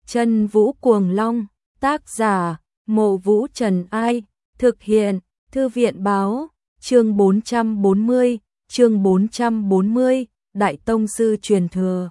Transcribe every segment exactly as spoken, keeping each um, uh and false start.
Chân Vũ Cuồng Long, tác giả, Mộ Vũ Trần Ai, thực hiện, Thư viện báo, chương bốn trăm bốn mươi, chương bốn trăm bốn mươi, Đại Tông Sư truyền thừa.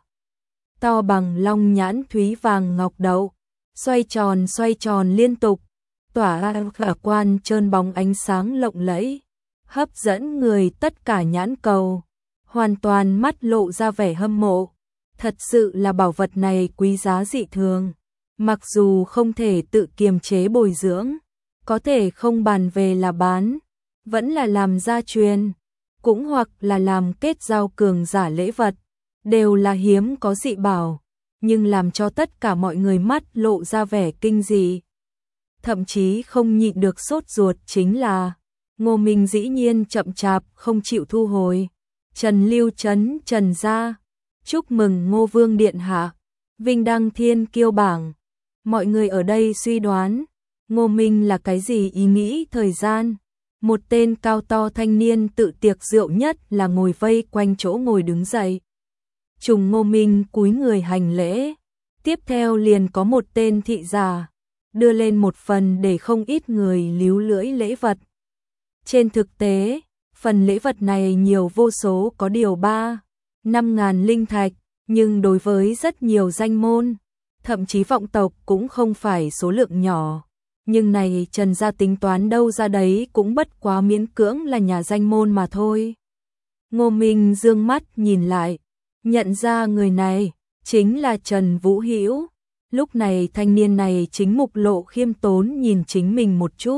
To bằng long nhãn thúy vàng ngọc đậu, xoay tròn xoay tròn liên tục, tỏa ra khả quan trơn bóng ánh sáng lộng lẫy, hấp dẫn người tất cả nhãn cầu, hoàn toàn mắt lộ ra vẻ hâm mộ. Thật sự là bảo vật này quý giá dị thường, mặc dù không thể tự kiềm chế bồi dưỡng, có thể không bàn về là bán, vẫn là làm gia truyền, cũng hoặc là làm kết giao cường giả lễ vật, đều là hiếm có dị bảo, nhưng làm cho tất cả mọi người mắt lộ ra vẻ kinh dị. Thậm chí không nhịn được sốt ruột chính là Ngô Minh dĩ nhiên chậm chạp không chịu thu hồi. Trần Lưu Trấn Trần gia, chúc mừng Ngô Vương điện hạ, vinh đăng thiên kiêu bảng. Mọi người ở đây suy đoán, Ngô Minh là cái gì ý nghĩ thời gian. Một tên cao to thanh niên tự tiệc rượu nhất là ngồi vây quanh chỗ ngồi đứng dậy. Trùng Ngô Minh cúi người hành lễ, tiếp theo liền có một tên thị giả, đưa lên một phần để không ít người líu lưỡi lễ vật. Trên thực tế, phần lễ vật này nhiều vô số có điều ba, năm ngàn linh thạch, nhưng đối với rất nhiều danh môn, thậm chí vọng tộc cũng không phải số lượng nhỏ. Nhưng này Trần gia tính toán đâu ra đấy cũng bất quá miễn cưỡng là nhà danh môn mà thôi. Ngô Minh dương mắt nhìn lại, nhận ra người này chính là Trần Vũ Hữu. Lúc này thanh niên này chính mục lộ khiêm tốn nhìn chính mình một chút,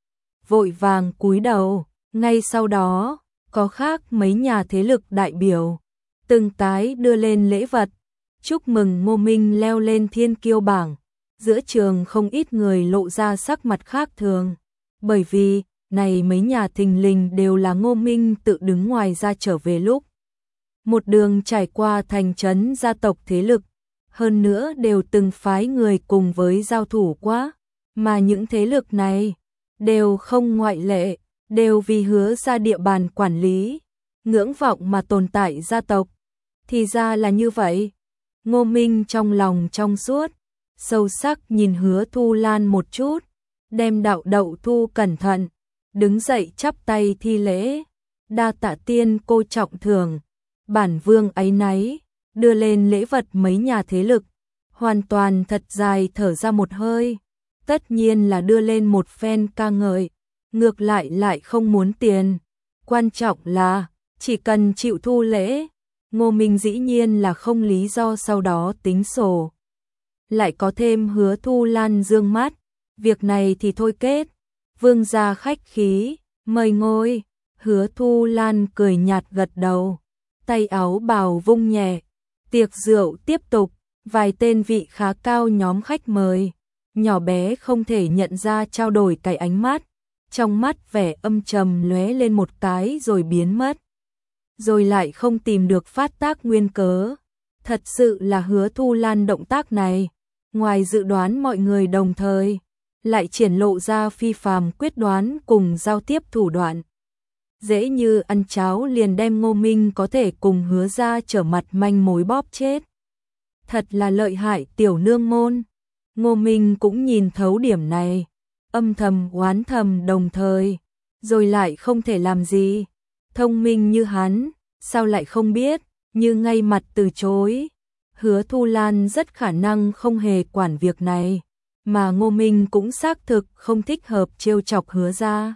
vội vàng cúi đầu. Ngay sau đó, có khác mấy nhà thế lực đại biểu, từng tái đưa lên lễ vật, chúc mừng Ngô Minh leo lên thiên kiêu bảng. Giữa trường không ít người lộ ra sắc mặt khác thường, bởi vì, này mấy nhà thình lình đều là Ngô Minh tự đứng ngoài ra trở về lúc. Một đường trải qua thành trấn gia tộc thế lực, hơn nữa đều từng phái người cùng với giao thủ quá, mà những thế lực này, đều không ngoại lệ, đều vì hứa ra địa bàn quản lý, ngưỡng vọng mà tồn tại gia tộc. Thì ra là như vậy, Ngô Minh trong lòng trong suốt, sâu sắc nhìn Hứa Thu Lan một chút, đem đạo đậu thu cẩn thận, đứng dậy chắp tay thi lễ, đa tạ tiên cô trọng thưởng, bản vương áy náy, đưa lên lễ vật mấy nhà thế lực, hoàn toàn thật dài thở ra một hơi, tất nhiên là đưa lên một phen ca ngợi, ngược lại lại không muốn tiền, quan trọng là chỉ cần chịu thu lễ. Ngô Minh dĩ nhiên là không lý do sau đó tính sổ. Lại có thêm Hứa Thu Lan dương mắt, việc này thì thôi kết, vương gia khách khí, mời ngồi. Hứa Thu Lan cười nhạt gật đầu, tay áo bào vung nhẹ, tiệc rượu tiếp tục, vài tên vị khá cao nhóm khách mời, nhỏ bé không thể nhận ra trao đổi cái ánh mắt, trong mắt vẻ âm trầm lóe lên một cái rồi biến mất, rồi lại không tìm được phát tác nguyên cớ. Thật sự là Hứa Thu Lan động tác này, ngoài dự đoán mọi người đồng thời, lại triển lộ ra phi phàm quyết đoán cùng giao tiếp thủ đoạn. Dễ như ăn cháo liền đem Ngô Minh có thể cùng Hứa ra trở mặt manh mối bóp chết. Thật là lợi hại tiểu nương môn. Ngô Minh cũng nhìn thấu điểm này, âm thầm oán thầm đồng thời, rồi lại không thể làm gì. Thông minh như hắn, sao lại không biết, như ngay mặt từ chối. Hứa Thu Lan rất khả năng không hề quản việc này, mà Ngô Minh cũng xác thực không thích hợp trêu chọc Hứa ra.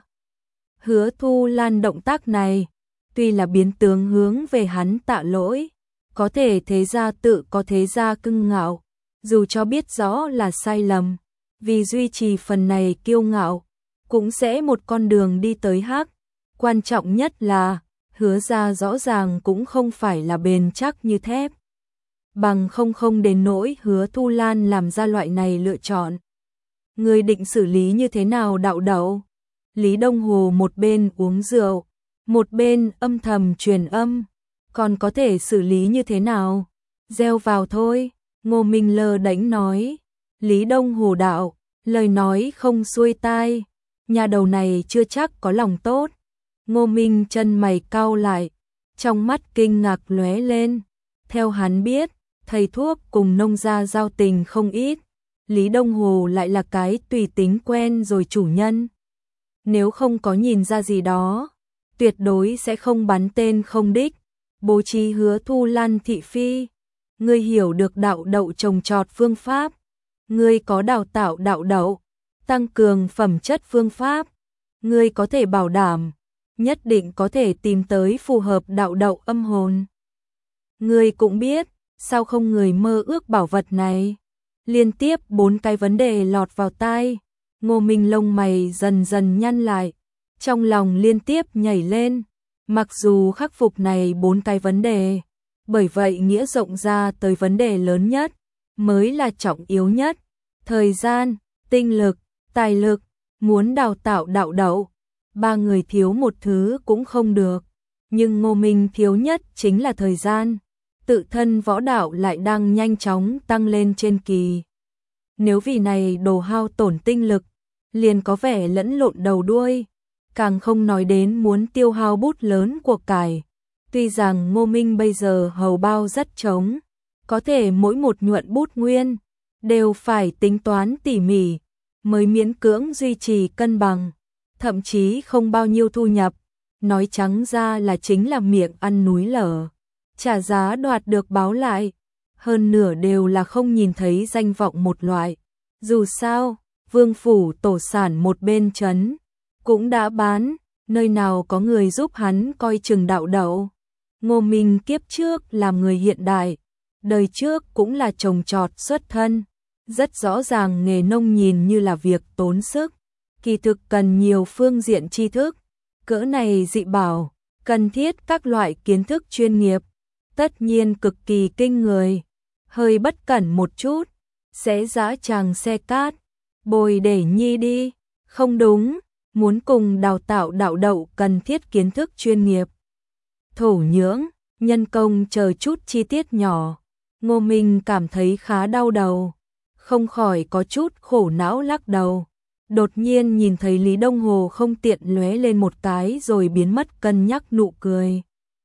Hứa Thu Lan động tác này, tuy là biến tướng hướng về hắn tạ lỗi, có thể thế ra tự có thế ra cưng ngạo, dù cho biết rõ là sai lầm, vì duy trì phần này kiêu ngạo, cũng sẽ một con đường đi tới hắc. Quan trọng nhất là, Hứa ra rõ ràng cũng không phải là bền chắc như thép. Bằng không không đến nỗi Hứa Thu Lan làm ra loại này lựa chọn. Người định xử lý như thế nào đạo đậu? Lý Đông Hồ một bên uống rượu, một bên âm thầm truyền âm, còn có thể xử lý như thế nào? Gieo vào thôi, Ngô Minh lơ đễnh nói. Lý Đông Hồ đạo, lời nói không xuôi tai, nhà đầu này chưa chắc có lòng tốt. Ngô Minh chân mày cau lại, trong mắt kinh ngạc lóe lên. Theo hắn biết, thầy thuốc cùng nông gia giao tình không ít, Lý Đông Hồ lại là cái tùy tính quen rồi chủ nhân. Nếu không có nhìn ra gì đó, tuyệt đối sẽ không bắn tên không đích, bố trí Hứa Thu Lan thị phi. Ngươi hiểu được đạo đậu trồng trọt phương pháp, ngươi có đào tạo đạo đậu, tăng cường phẩm chất phương pháp, ngươi có thể bảo đảm, nhất định có thể tìm tới phù hợp đạo đậu âm hồn. Ngươi cũng biết, sao không người mơ ước bảo vật này? Liên tiếp bốn cái vấn đề lọt vào tai, Ngô Minh lông mày dần dần nhăn lại, trong lòng liên tiếp nhảy lên, mặc dù khắc phục này bốn cái vấn đề, bởi vậy nghĩa rộng ra tới vấn đề lớn nhất, mới là trọng yếu nhất, thời gian, tinh lực, tài lực, muốn đào tạo đạo đậu, ba người thiếu một thứ cũng không được, nhưng Ngô Minh thiếu nhất chính là thời gian, tự thân võ đạo lại đang nhanh chóng tăng lên trên kỳ. Nếu vì này đồ hao tổn tinh lực, liền có vẻ lẫn lộn đầu đuôi, càng không nói đến muốn tiêu hao bút lớn của cải. Tuy rằng Ngô Minh bây giờ hầu bao rất trống, có thể mỗi một nhuận bút nguyên đều phải tính toán tỉ mỉ mới miễn cưỡng duy trì cân bằng, thậm chí không bao nhiêu thu nhập, nói trắng ra là chính là miệng ăn núi lở, trả giá đoạt được báo lại, hơn nửa đều là không nhìn thấy danh vọng một loại. Dù sao, Vương phủ tổ sản một bên trấn cũng đã bán, nơi nào có người giúp hắn coi chừng đạo đậu. Ngô Minh kiếp trước làm người hiện đại, đời trước cũng là trồng trọt xuất thân, rất rõ ràng nghề nông nhìn như là việc tốn sức, kỳ thực cần nhiều phương diện tri thức, cỡ này dị bảo, cần thiết các loại kiến thức chuyên nghiệp, tất nhiên cực kỳ kinh người, hơi bất cẩn một chút, sẽ giã chàng xe cát, bồi để nhi đi, không đúng, muốn cùng đào tạo đạo đậu cần thiết kiến thức chuyên nghiệp. Thổ nhưỡng, nhân công chờ chút chi tiết nhỏ, Ngô Minh cảm thấy khá đau đầu, không khỏi có chút khổ não lắc đầu. Đột nhiên nhìn thấy Lý Đông Hồ không tiện lóe lên một cái rồi biến mất cân nhắc nụ cười.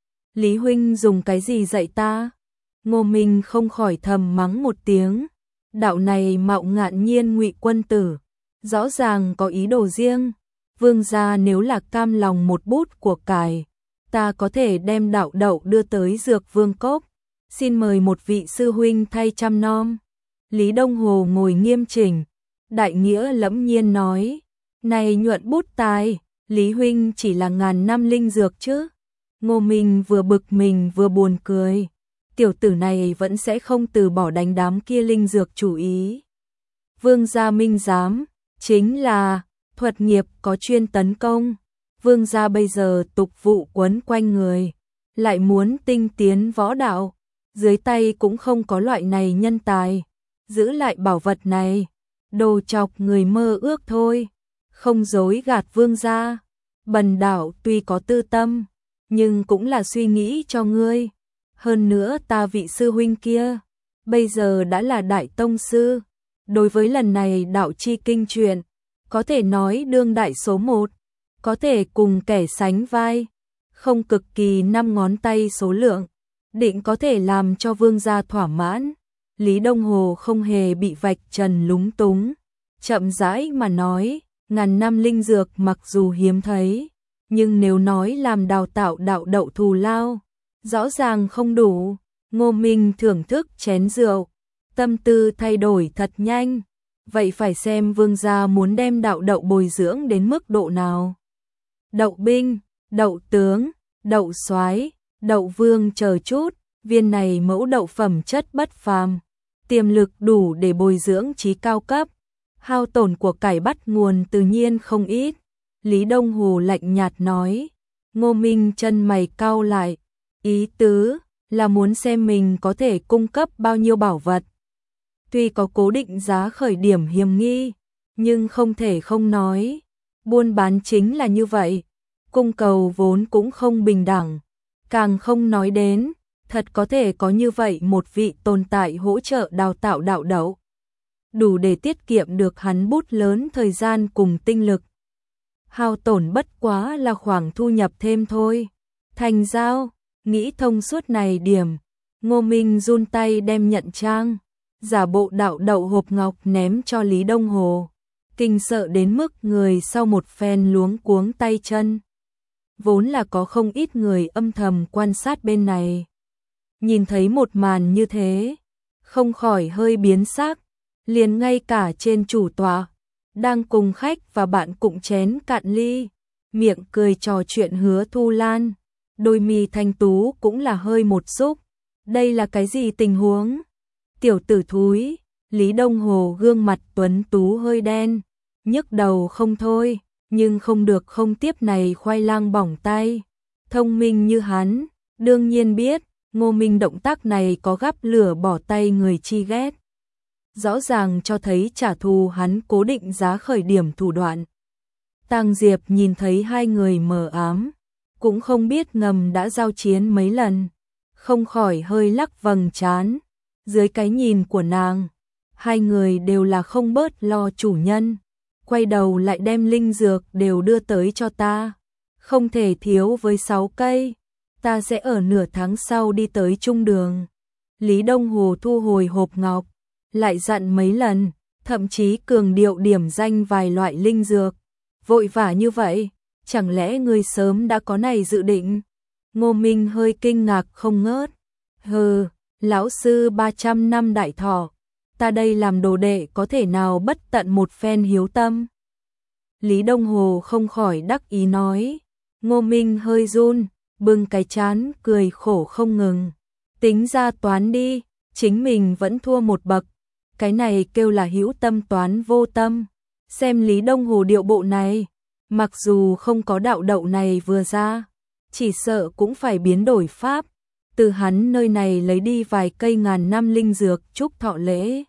Lý huynh dùng cái gì dạy ta? Ngô Minh không khỏi thầm mắng một tiếng. Đạo này mạo ngạn nhiên ngụy quân tử, rõ ràng có ý đồ riêng. Vương gia nếu là cam lòng một bút của cải, ta có thể đem đạo đậu đưa tới Dược Vương Cốc, xin mời một vị sư huynh thay chăm nom. Lý Đông Hồ ngồi nghiêm chỉnh, đại nghĩa lẫm nhiên nói, này nhuận bút tài, Lý huynh chỉ là ngàn năm linh dược chứ. Ngô Minh vừa bực mình vừa buồn cười, tiểu tử này vẫn sẽ không từ bỏ đánh đám kia linh dược chủ ý. Vương gia minh giám, chính là thuật nghiệp có chuyên tấn công, vương gia bây giờ tục vụ quấn quanh người, lại muốn tinh tiến võ đạo, dưới tay cũng không có loại này nhân tài, giữ lại bảo vật này, đồ chọc người mơ ước thôi, không dối gạt vương gia. Bần đạo tuy có tư tâm, nhưng cũng là suy nghĩ cho ngươi, hơn nữa ta vị sư huynh kia, bây giờ đã là đại tông sư, đối với lần này đạo chi kinh truyền, có thể nói đương đại số một, có thể cùng kẻ sánh vai, không cực kỳ năm ngón tay số lượng, định có thể làm cho vương gia thỏa mãn. Lý Đông Hồ không hề bị vạch trần lúng túng, chậm rãi mà nói, ngàn năm linh dược mặc dù hiếm thấy, nhưng nếu nói làm đào tạo đạo đậu thù lao, rõ ràng không đủ. Ngô Minh thưởng thức chén rượu, tâm tư thay đổi thật nhanh, vậy phải xem vương gia muốn đem đạo đậu bồi dưỡng đến mức độ nào. Đậu binh, đậu tướng, đậu soái, đậu vương chờ chút, viên này mẫu đậu phẩm chất bất phàm, tiềm lực đủ để bồi dưỡng trí cao cấp, hao tổn của cải bắt nguồn tự nhiên không ít. Lý Đông Hồ lạnh nhạt nói. Ngô Minh chân mày cau lại, ý tứ là muốn xem mình có thể cung cấp bao nhiêu bảo vật. Tuy có cố định giá khởi điểm hiểm nghi, nhưng không thể không nói, buôn bán chính là như vậy, cung cầu vốn cũng không bình đẳng, càng không nói đến, thật có thể có như vậy một vị tồn tại hỗ trợ đào tạo đạo đậu, đủ để tiết kiệm được hắn bút lớn thời gian cùng tinh lực. Hao tổn bất quá là khoảng thu nhập thêm thôi. Thành giao, nghĩ thông suốt này điểm, Ngô Minh run tay đem nhận trang, giả bộ đạo đậu hộp ngọc ném cho Lý Đông Hồ, kinh sợ đến mức người sau một phen luống cuống tay chân. Vốn là có không ít người âm thầm quan sát bên này. Nhìn thấy một màn như thế, không khỏi hơi biến sắc, liền ngay cả trên chủ tọa, đang cùng khách và bạn cụng chén cạn ly, miệng cười trò chuyện Hứa Thu Lan, đôi mi thanh tú cũng là hơi một xúc. Đây là cái gì tình huống? Tiểu tử thúi, Lý Đông Hồ gương mặt tuấn tú hơi đen, nhức đầu không thôi, nhưng không được không tiếp này khoai lang bỏng tay. Thông minh như hắn, đương nhiên biết, Ngô Minh động tác này có gắp lửa bỏ tay người chi ghét. Rõ ràng cho thấy trả thù hắn cố định giá khởi điểm thủ đoạn. Tang Diệp nhìn thấy hai người mờ ám, cũng không biết ngầm đã giao chiến mấy lần, không khỏi hơi lắc vầng trán. Dưới cái nhìn của nàng, hai người đều là không bớt lo chủ nhân, quay đầu lại đem linh dược đều đưa tới cho ta, không thể thiếu với sáu cây, ta sẽ ở nửa tháng sau đi tới trung đường. Lý Đông Hồ thu hồi hộp ngọc, lại dặn mấy lần, thậm chí cường điệu điểm danh vài loại linh dược. Vội vã như vậy, chẳng lẽ ngươi sớm đã có này dự định? Ngô Minh hơi kinh ngạc không ngớt. Hừ, lão sư ba trăm năm đại thọ, ta đây làm đồ đệ có thể nào bất tận một phen hiếu tâm? Lý Đông Hồ không khỏi đắc ý nói. Ngô Minh hơi run, bưng cái chán cười khổ không ngừng. Tính ra toán đi, chính mình vẫn thua một bậc. Cái này kêu là hữu tâm toán vô tâm. Xem Lý Đông Hồ điệu bộ này, mặc dù không có đạo đậu này vừa ra, chỉ sợ cũng phải biến đổi pháp, từ hắn nơi này lấy đi vài cây ngàn năm linh dược chúc thọ lễ.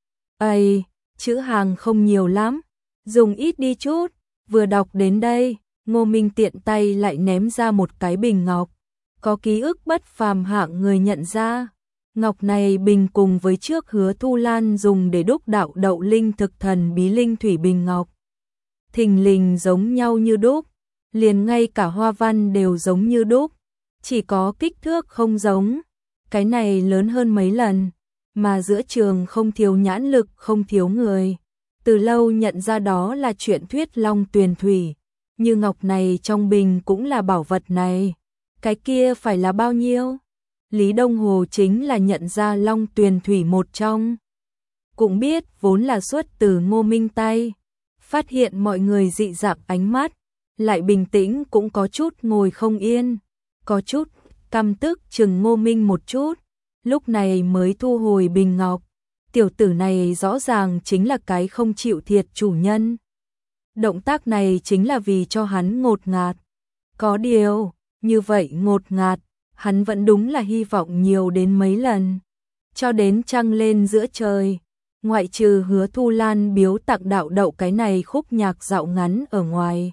Ây, chữ hàng không nhiều lắm, dùng ít đi chút. Vừa đọc đến đây, Ngô Minh tiện tay lại ném ra một cái bình ngọc, có ký ức bất phàm hạng người nhận ra. Ngọc này bình cùng với trước Hứa Thu Lan dùng để đúc đạo đậu linh thực thần bí linh thủy bình ngọc. Thình lình giống nhau như đúc, liền ngay cả hoa văn đều giống như đúc, chỉ có kích thước không giống, cái này lớn hơn mấy lần, mà giữa trường không thiếu nhãn lực không thiếu người. Từ lâu nhận ra đó là chuyện thuyết long tuyền thủy, như ngọc này trong bình cũng là bảo vật này, cái kia phải là bao nhiêu? Lý Đông Hồ chính là nhận ra long tuyền thủy một trong. Cũng biết vốn là xuất từ Ngô Minh tay, phát hiện mọi người dị dạng ánh mắt, lại bình tĩnh cũng có chút ngồi không yên, có chút căm tức chừng Ngô Minh một chút, lúc này mới thu hồi bình ngọc. Tiểu tử này rõ ràng chính là cái không chịu thiệt chủ nhân. Động tác này chính là vì cho hắn ngột ngạt. Có điều, như vậy ngột ngạt, hắn vẫn đúng là hy vọng nhiều đến mấy lần. Cho đến trăng lên giữa trời, ngoại trừ Hứa Thu Lan biếu tặng đạo đậu cái này khúc nhạc dạo ngắn ở ngoài.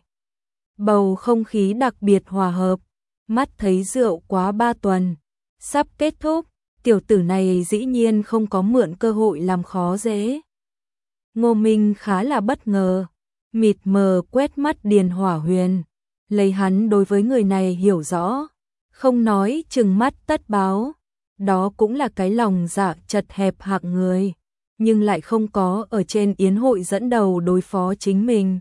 Bầu không khí đặc biệt hòa hợp, mắt thấy rượu quá ba tuần, sắp kết thúc. Tiểu tử này dĩ nhiên không có mượn cơ hội làm khó dễ. Ngô Minh khá là bất ngờ, mịt mờ quét mắt Điền Hỏa Huyền, lấy hắn đối với người này hiểu rõ, không nói chừng mắt tất báo, đó cũng là cái lòng dạ chật hẹp hạng người, nhưng lại không có ở trên yến hội dẫn đầu đối phó chính mình.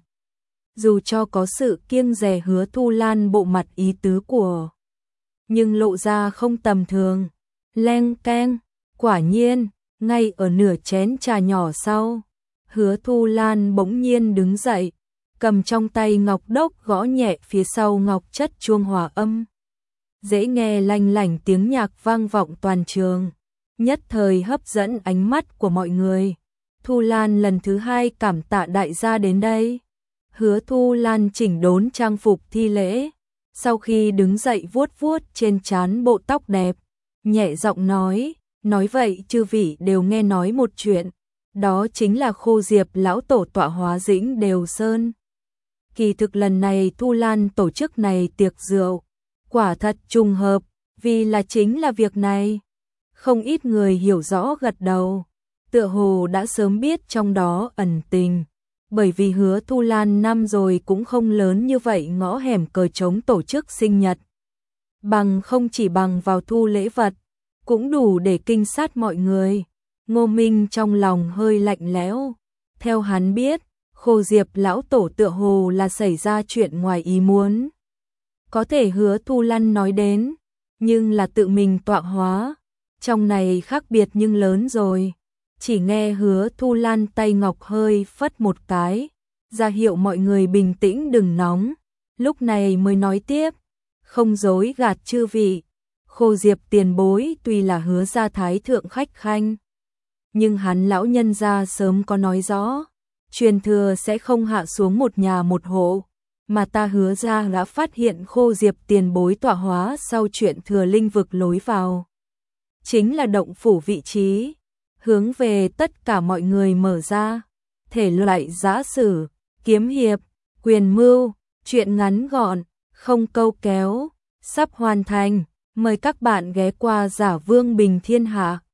Dù cho có sự kiêng dè Hứa Thu Lan bộ mặt ý tứ của, nhưng lộ ra không tầm thường. Leng keng, quả nhiên, ngay ở nửa chén trà nhỏ sau, Hứa Thu Lan bỗng nhiên đứng dậy, cầm trong tay ngọc đốc gõ nhẹ phía sau ngọc chất chuông hòa âm. Dễ nghe lanh lảnh tiếng nhạc vang vọng toàn trường, nhất thời hấp dẫn ánh mắt của mọi người. Thu Lan lần thứ hai cảm tạ đại gia đến đây. Hứa Thu Lan chỉnh đốn trang phục thi lễ, sau khi đứng dậy vuốt vuốt trên trán bộ tóc đẹp, nhẹ giọng nói, nói vậy chư vị đều nghe nói một chuyện, đó chính là Khô Diệp lão tổ tọa hóa Dĩnh Đều Sơn. Kỳ thực lần này Thu Lan tổ chức này tiệc rượu, quả thật trùng hợp, vì là chính là việc này. Không ít người hiểu rõ gật đầu, tựa hồ đã sớm biết trong đó ẩn tình, bởi vì Hứa Thu Lan năm rồi cũng không lớn như vậy ngõ hẻm cờ trống tổ chức sinh nhật. Bằng không chỉ bằng vào thu lễ vật, cũng đủ để kinh sát mọi người. Ngô Minh trong lòng hơi lạnh lẽo. Theo hắn biết, Khô Diệp lão tổ tựa hồ là xảy ra chuyện ngoài ý muốn. Có thể Hứa Thu Lăng nói đến, nhưng là tự mình tọa hóa. Trong này khác biệt nhưng lớn rồi. Chỉ nghe Hứa Thu Lăng tay ngọc hơi phất một cái, ra hiệu mọi người bình tĩnh đừng nóng. Lúc này mới nói tiếp, không dối gạt chư vị. Khô Diệp tiền bối tuy là Hứa gia thái thượng khách khanh, nhưng hắn lão nhân gia sớm có nói rõ, truyền thừa sẽ không hạ xuống một nhà một hộ, mà ta Hứa gia đã phát hiện Khô Diệp tiền bối tọa hóa sau chuyện thừa linh vực lối vào. Chính là động phủ vị trí, hướng về tất cả mọi người mở ra, thể loại giã sử, kiếm hiệp, quyền mưu, chuyện ngắn gọn, không câu kéo, sắp hoàn thành, mời các bạn ghé qua Giả Vương Bình Thiên Hạ.